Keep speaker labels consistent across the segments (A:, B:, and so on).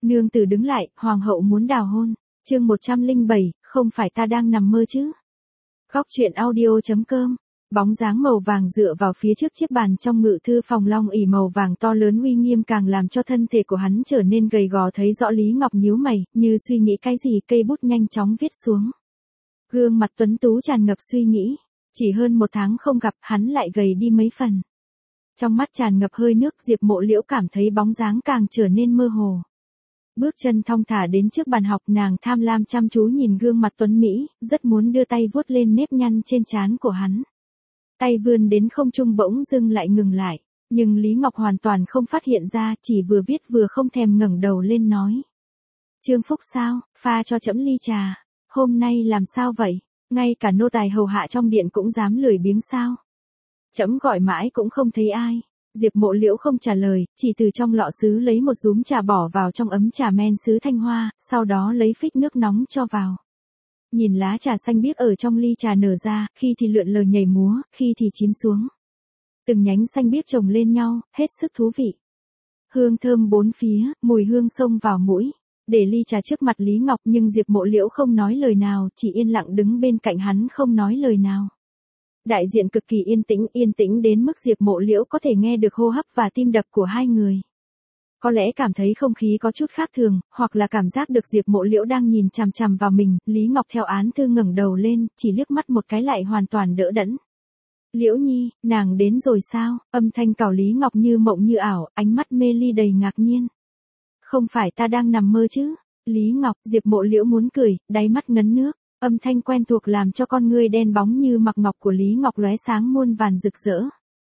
A: Nương tử đứng lại, hoàng hậu muốn đào hôn. Chương 107, không phải ta đang nằm mơ chứ. Góc truyện audio.com. Bóng dáng màu vàng dựa vào phía trước chiếc bàn trong ngự thư phòng, long ỷ màu vàng to lớn uy nghiêm càng làm cho thân thể của hắn trở nên gầy gò. Thấy rõ Lý Ngọc nhíu mày, như suy nghĩ cái gì, cây bút nhanh chóng viết xuống. Gương mặt tuấn tú tràn ngập suy nghĩ, chỉ hơn 1 tháng không gặp, hắn lại gầy đi mấy phần. Trong mắt tràn ngập hơi nước, Diệp Mộ Liễu cảm thấy bóng dáng càng trở nên mơ hồ. Bước chân thong thả đến trước bàn học, nàng tham lam chăm chú nhìn gương mặt tuấn mỹ, rất muốn đưa tay vuốt lên nếp nhăn trên trán của hắn. Tay vươn đến không trung bỗng dưng lại ngừng lại, nhưng Lý Ngọc hoàn toàn không phát hiện ra, chỉ vừa viết vừa không thèm ngẩng đầu lên nói. Trương Phúc sao, pha cho trẫm ly trà, hôm nay làm sao vậy, ngay cả nô tài hầu hạ trong điện cũng dám lười biếng sao? Trẫm gọi mãi cũng không thấy ai. Diệp Mộ Liễu không trả lời, chỉ từ trong lọ sứ lấy một dúm trà bỏ vào trong ấm trà men sứ thanh hoa, sau đó lấy phích nước nóng cho vào. Nhìn lá trà xanh biếc ở trong ly trà nở ra, khi thì lượn lờ nhảy múa, khi thì chìm xuống. Từng nhánh xanh biếc chồng lên nhau, hết sức thú vị. Hương thơm bốn phía, mùi hương xông vào mũi. Để ly trà trước mặt Lý Ngọc, nhưng Diệp Mộ Liễu không nói lời nào, chỉ yên lặng đứng bên cạnh hắn không nói lời nào. Đại diện cực kỳ yên tĩnh đến mức Diệp Mộ Liễu có thể nghe được hô hấp và tim đập của hai người. Có lẽ cảm thấy không khí có chút khác thường, hoặc là cảm giác được Diệp Mộ Liễu đang nhìn chằm chằm vào mình, Lý Ngọc theo án thư ngẩng đầu lên, chỉ liếc mắt một cái lại hoàn toàn đỡ đẫn. Liễu Nhi, nàng đến rồi sao? Âm thanh cào Lý Ngọc như mộng như ảo, ánh mắt mê ly đầy ngạc nhiên. Không phải ta đang nằm mơ chứ? Lý Ngọc, Diệp Mộ Liễu muốn cười, đáy mắt ngấn nước. Âm thanh quen thuộc làm cho con ngươi đen bóng như mặc ngọc của Lý Ngọc lóe sáng muôn vàn rực rỡ.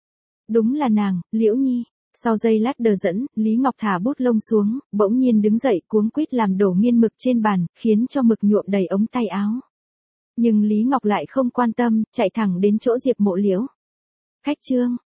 A: Đúng là nàng, Liễu Nhi. Sau giây lát đờ đẫn, Lý Ngọc thả bút lông xuống, bỗng nhiên đứng dậy cuống quýt làm đổ nghiên mực trên bàn, khiến cho mực nhuộm đầy ống tay áo. Nhưng Lý Ngọc lại không quan tâm, chạy thẳng đến chỗ Diệp Mộ Liễu. Khách Trương,